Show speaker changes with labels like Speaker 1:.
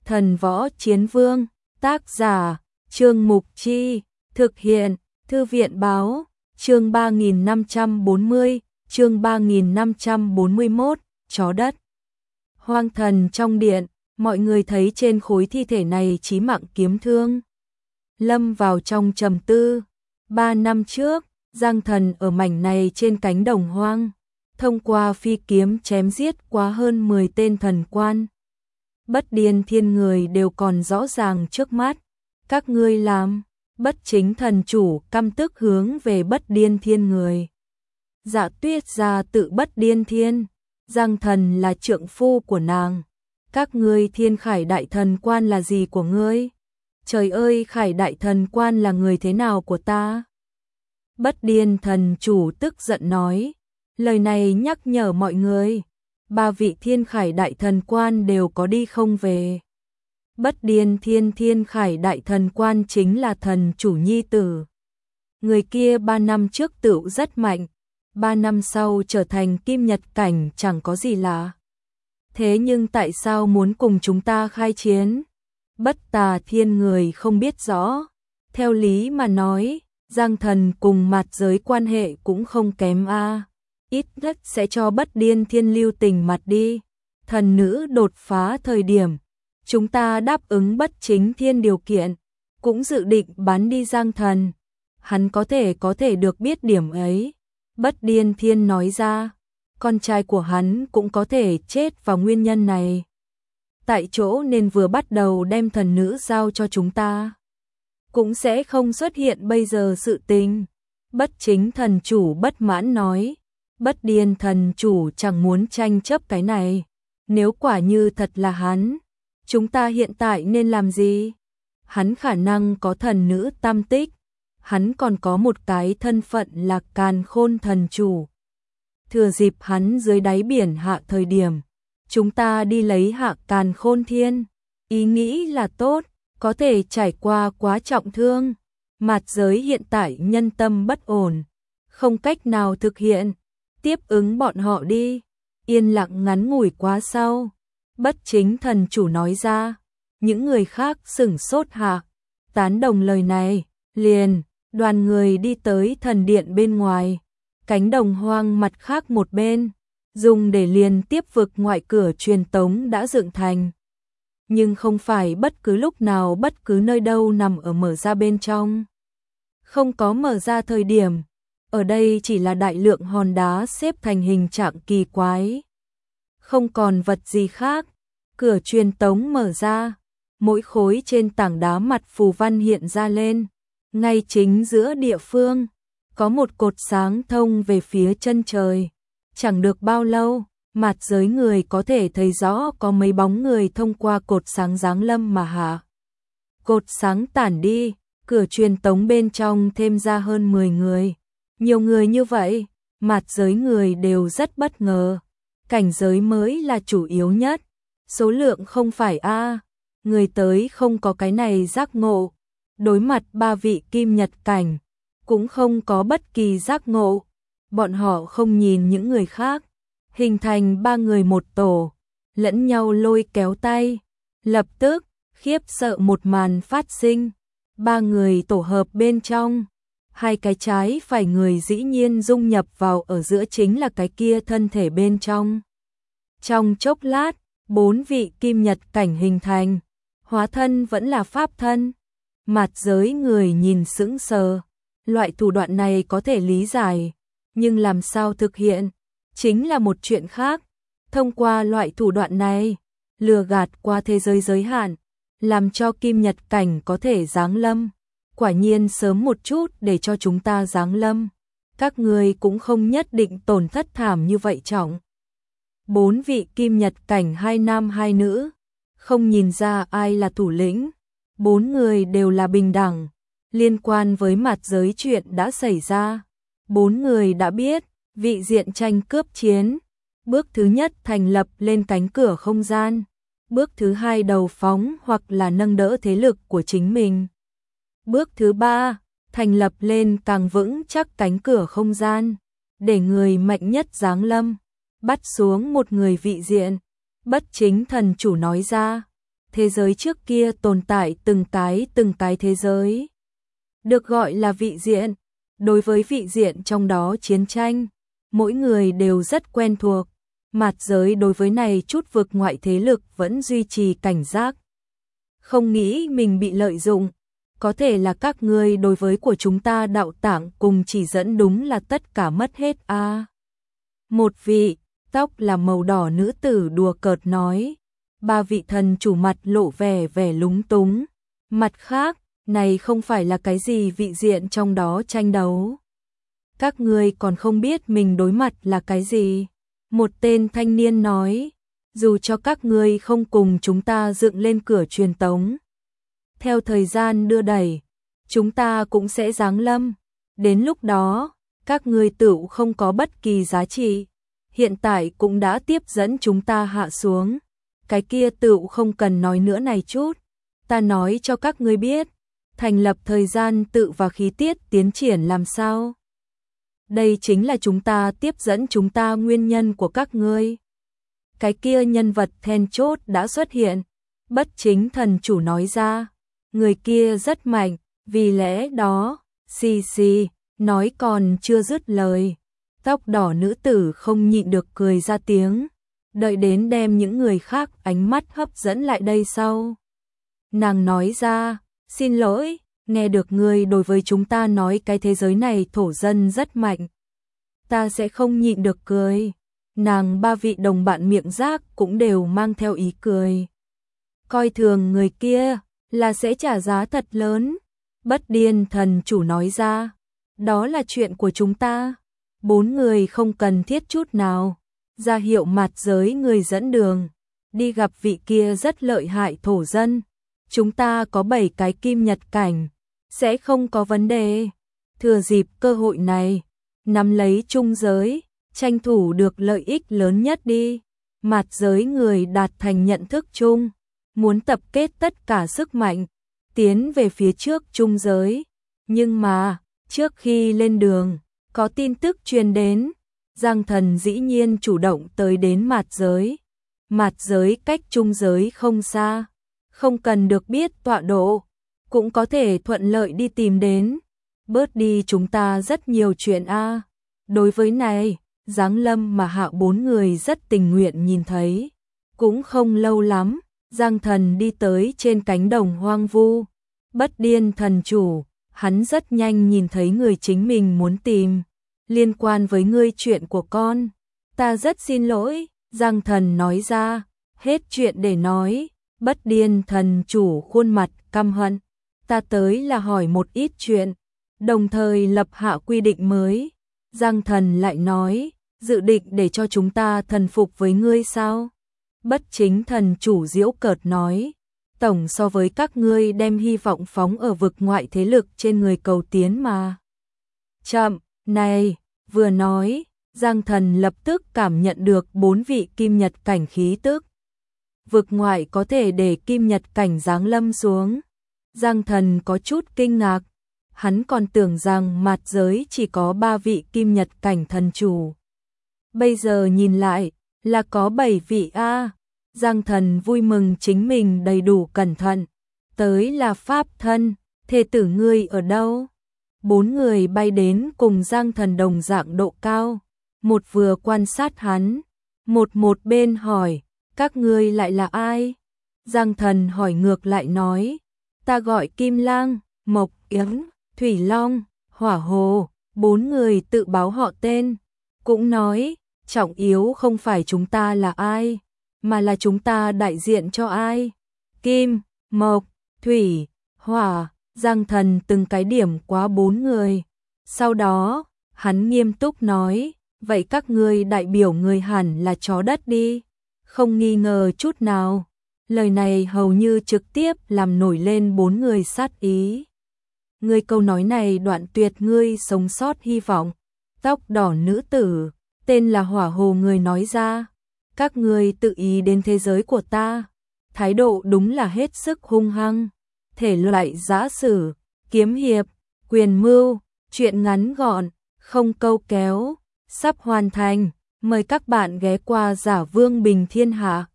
Speaker 1: Thần Võ Chiến Vương, tác giả, Trương Mục Chi, thực hiện, Thư viện Báo, chương 3540, chương 3541, chó đất. Hoang thần trong điện, mọi người thấy trên khối thi thể này chí mạng kiếm thương. Lâm vào trong trầm tư. 3 năm trước, Giang Thần ở mảnh này trên cánh đồng hoang, thông qua phi kiếm chém giết quá hơn 10 tên thần quan. Bất Điên Thiên người đều còn rõ ràng trước mắt. Các ngươi làm, Bất Chính thần chủ căm tức hướng về Bất Điên Thiên người. Dạ Tuyết gia tự Bất Điên Thiên, Giang Thần là trượng phu của nàng. Các ngươi Thiên Khải đại thần quan là gì của ngươi? Trời ơi, Khải đại thần quan là người thế nào của ta? Bất Điên thần chủ tức giận nói. Lời này nhắc nhở mọi người. 3 vị Thiên Khải đại thần quan đều có đi không về. Bất Điên Thiên Khải đại thần quan chính là thần chủ nhi tử. Người kia 3 năm trước tựu rất mạnh, 3 năm sau trở thành kim nhật cảnh chẳng có gì lạ. Thế nhưng tại sao muốn cùng chúng ta khai chiến? Bất Tà Thiên người không biết rõ. Theo lý mà nói, Giang Thần cùng Mạt Giới quan hệ cũng không kém a. Ít nhất sẽ cho Bất Điên Thiên lưu tình mặt đi. Thần nữ đột phá thời điểm, chúng ta đáp ứng Bất Chính Thiên điều kiện, cũng dự định bán đi Giang Thần. Hắn có thể được biết điểm ấy. Bất Điên Thiên nói ra, con trai của hắn cũng có thể chết vào nguyên nhân này. Tại chỗ nên vừa bắt đầu đem thần nữ giao cho chúng ta, cũng sẽ không xuất hiện bây giờ sự tình. Bất Chính thần chủ bất mãn nói. Bất Điên thần chủ chẳng muốn tranh chấp cái này. Nếu quả như thật là hắn, chúng ta hiện tại nên làm gì? Hắn khả năng có thần nữ tam tích. Hắn còn có một cái thân phận là Càn Khôn thần chủ. Thừa dịp hắn dưới đáy biển hạ thời điểm, chúng ta đi lấy hạ Càn Khôn Thiên. Ý nghĩ là tốt, có thể trải qua quá trọng thương. Mạt Giới hiện tại nhân tâm bất ổn, không cách nào thực hiện. Tiếp ứng bọn họ đi. Yên lặng ngắn ngủi quá sau, Bất Chính thần chủ nói ra. Những người khác sửng sốt hạ, tán đồng lời này. Liền, đoàn người đi tới thần điện bên ngoài. Cánh đồng hoang mặt khác một bên, dùng để liền tiếp vực ngoại cửa truyền tống đã dựng thành. Nhưng không phải bất cứ lúc nào bất cứ nơi đâu nằm ở mở ra bên trong. Không có mở ra thời điểm. Ở đây chỉ là đại lượng hòn đá xếp thành hình trạng kỳ quái. Không còn vật gì khác. Cửa truyền tống mở ra. Mỗi khối trên tảng đá mặt phù văn hiện ra lên. Ngay chính giữa địa phương, có một cột sáng thông về phía chân trời. Chẳng được bao lâu, Mạt Giới người có thể thấy rõ có mấy bóng người thông qua cột sáng giáng lâm mà hạ. Cột sáng tản đi, cửa truyền tống bên trong thêm ra hơn 10 người. Nhiều người như vậy, Mạt Giới người đều rất bất ngờ. Cảnh giới mới là chủ yếu nhất. Số lượng không phải a, người tới không có cái này giác ngộ. Đối mặt 3 vị kim nhật cảnh, cũng không có bất kỳ giác ngộ. Bọn họ không nhìn những người khác, hình thành 3 người một tổ, lẫn nhau lôi kéo tay. Lập tức, khiếp sợ một màn phát sinh. 3 người tổ hợp bên trong, 2 cái trái phải người dĩ nhiên dung nhập vào ở giữa chính là cái kia thân thể bên trong. Trong chốc lát, 4 vị kim nhật cảnh hình thành, hóa thân vẫn là pháp thân. Mạt Giới người nhìn sững sờ, loại thủ đoạn này có thể lý giải, nhưng làm sao thực hiện, chính là một chuyện khác. Thông qua loại thủ đoạn này, lừa gạt qua thế giới giới hạn, làm cho kim nhật cảnh có thể giáng lâm. Quả nhiên sớm một chút để cho chúng ta giáng lâm, các người cũng không nhất định tổn thất thảm như vậy trọng. 4 vị kim nhật cảnh 2 nam 2 nữ, không nhìn ra ai là thủ lĩnh. 4 người đều là bình đẳng. Liên quan với Mạt Giới chuyện đã xảy ra, 4 người đã biết. Vị diện tranh cướp chiến. Bước thứ nhất thành lập lên cánh cửa không gian. Bước thứ hai đầu phóng hoặc là nâng đỡ thế lực của chính mình. Bước thứ ba, thành lập lên càng vững chắc cánh cửa không gian, để người mạnh nhất giáng lâm, bắt xuống một người vị diện. Bất Chính thần chủ nói ra. thế giới trước kia tồn tại từng cái thế giới. Được gọi là vị diện. Đối với vị diện trong đó chiến tranh, mỗi người đều rất quen thuộc. Mạt giới đối với này chút vực ngoại thế lực vẫn duy trì cảnh giác. Không nghĩ mình bị lợi dụng. Có thể là các ngươi đối với của chúng ta đạo tạng cùng chỉ dẫn đúng là tất cả mất hết a. Một vị, tóc là màu đỏ nữ tử đùa cợt nói. Ba vị thần chủ mặt lộ vẻ lúng túng. Mặt khác, này không phải là cái gì vị diện trong đó tranh đấu. Các ngươi còn không biết mình đối mặt là cái gì. Một tên thanh niên nói, dù cho các ngươi không cùng chúng ta dựng lên cửa truyền tống. Theo thời gian đưa đẩy, chúng ta cũng sẽ giáng lâm. Đến lúc đó, các ngươi tựu không có bất kỳ giá trị. Hiện tại cũng đã tiếp dẫn chúng ta hạ xuống. Cái kia tựu không cần nói nữa này chút. Ta nói cho các ngươi biết, thành lập thời gian tự và khí tiết tiến triển làm sao. Đây chính là chúng ta tiếp dẫn chúng ta nguyên nhân của các ngươi. Cái kia nhân vật then chốt đã xuất hiện. Bất chính thần chủ nói ra. Người kia rất mạnh, vì lẽ đó, xì, nói còn chưa dứt lời. Tóc đỏ nữ tử không nhịn được cười ra tiếng. Đợi đến đem những người khác ánh mắt hấp dẫn lại đây sau. Nàng nói ra, xin lỗi, nghe được ngươi đối với chúng ta nói cái thế giới này thổ dân rất mạnh. Ta sẽ không nhịn được cười. Nàng ba vị đồng bạn miệng rác cũng đều mang theo ý cười. Coi thường người kia là sẽ trả giá thật lớn. Bất điên thần chủ nói ra, đó là chuyện của chúng ta. 4 người không cần thiết chút nào. Ra hiệu mặt giới người dẫn đường. Đi gặp vị kia rất lợi hại thổ dân. Chúng ta có 7 cái kim nhật cảnh. Sẽ không có vấn đề. Thừa dịp cơ hội này, nắm lấy trung giới, tranh thủ được lợi ích lớn nhất đi. Mặt giới người đạt thành nhận thức chung. Muốn tập kết tất cả sức mạnh, tiến về phía trước trung giới. Nhưng mà, trước khi lên đường, có tin tức truyền đến. Giang Thần dĩ nhiên chủ động tới đến mạt giới. Mạt giới cách trung giới không xa. Không cần được biết tọa độ, cũng có thể thuận lợi đi tìm đến. Bớt đi chúng ta rất nhiều chuyện a. Đối với này, giáng lâm mà Hạ 4 người rất tình nguyện nhìn thấy. Cũng không lâu lắm, Giang Thần đi tới trên cánh đồng hoang vu. Bất điên thần chủ, hắn rất nhanh nhìn thấy người chính mình muốn tìm. Liên quan với ngươi chuyện của con. Ta rất xin lỗi, Giang Thần nói ra. Hết chuyện để nói. Bất điên thần chủ khuôn mặt căm hận. Ta tới là hỏi một ít chuyện. Đồng thời lập hạ quy định mới. Giang Thần lại nói, dự định để cho chúng ta thần phục với ngươi sao? Bất chính thần chủ giễu cợt nói, tổng so với các ngươi đem hy vọng phóng ở vực ngoại thế lực trên người cầu tiến mà. Chậm, này, vừa nói, Giang Thần lập tức cảm nhận được 4 vị kim nhật cảnh khí tức. Vực ngoại có thể để kim nhật cảnh giáng lâm xuống. Giang Thần có chút kinh ngạc, hắn còn tưởng rằng mạt giới chỉ có 3 vị kim nhật cảnh thần chủ. Bây giờ nhìn lại, là có 7 vị a. Giang Thần vui mừng chính mình đầy đủ cẩn thận. Tới là pháp thân, thê tử ngươi ở đâu? 4 người bay đến cùng Giang Thần đồng dạng độ cao. Một vừa quan sát hắn, một bên hỏi, các ngươi lại là ai? Giang Thần hỏi ngược lại nói, ta gọi Kim Lang, Mộc Yếm, Thủy Long, Hỏa Hồ. 4 người tự báo họ tên, cũng nói, trọng yếu không phải chúng ta là ai, mà là chúng ta đại diện cho ai. Kim, Mộc, Thủy, Hỏa. Giang Thần từng cái điểm quá 4 người. Sau đó, hắn nghiêm túc nói, vậy các ngươi đại biểu người hẳn là chó đất đi. Không nghi ngờ chút nào. Lời này hầu như trực tiếp làm nổi lên 4 người sát ý. Ngươi câu nói này đoạn tuyệt ngươi sống sót hy vọng. Tóc đỏ nữ tử, tên là Hỏa Hồ người nói ra. Các ngươi tự ý đến thế giới của ta. Thái độ đúng là hết sức hung hăng. Thể loại giã sử, kiếm hiệp, quyền mưu, chuyện ngắn gọn, không câu kéo, sắp hoàn thành. Mời các bạn ghé qua Giả Vương Bình Thiên Hạ.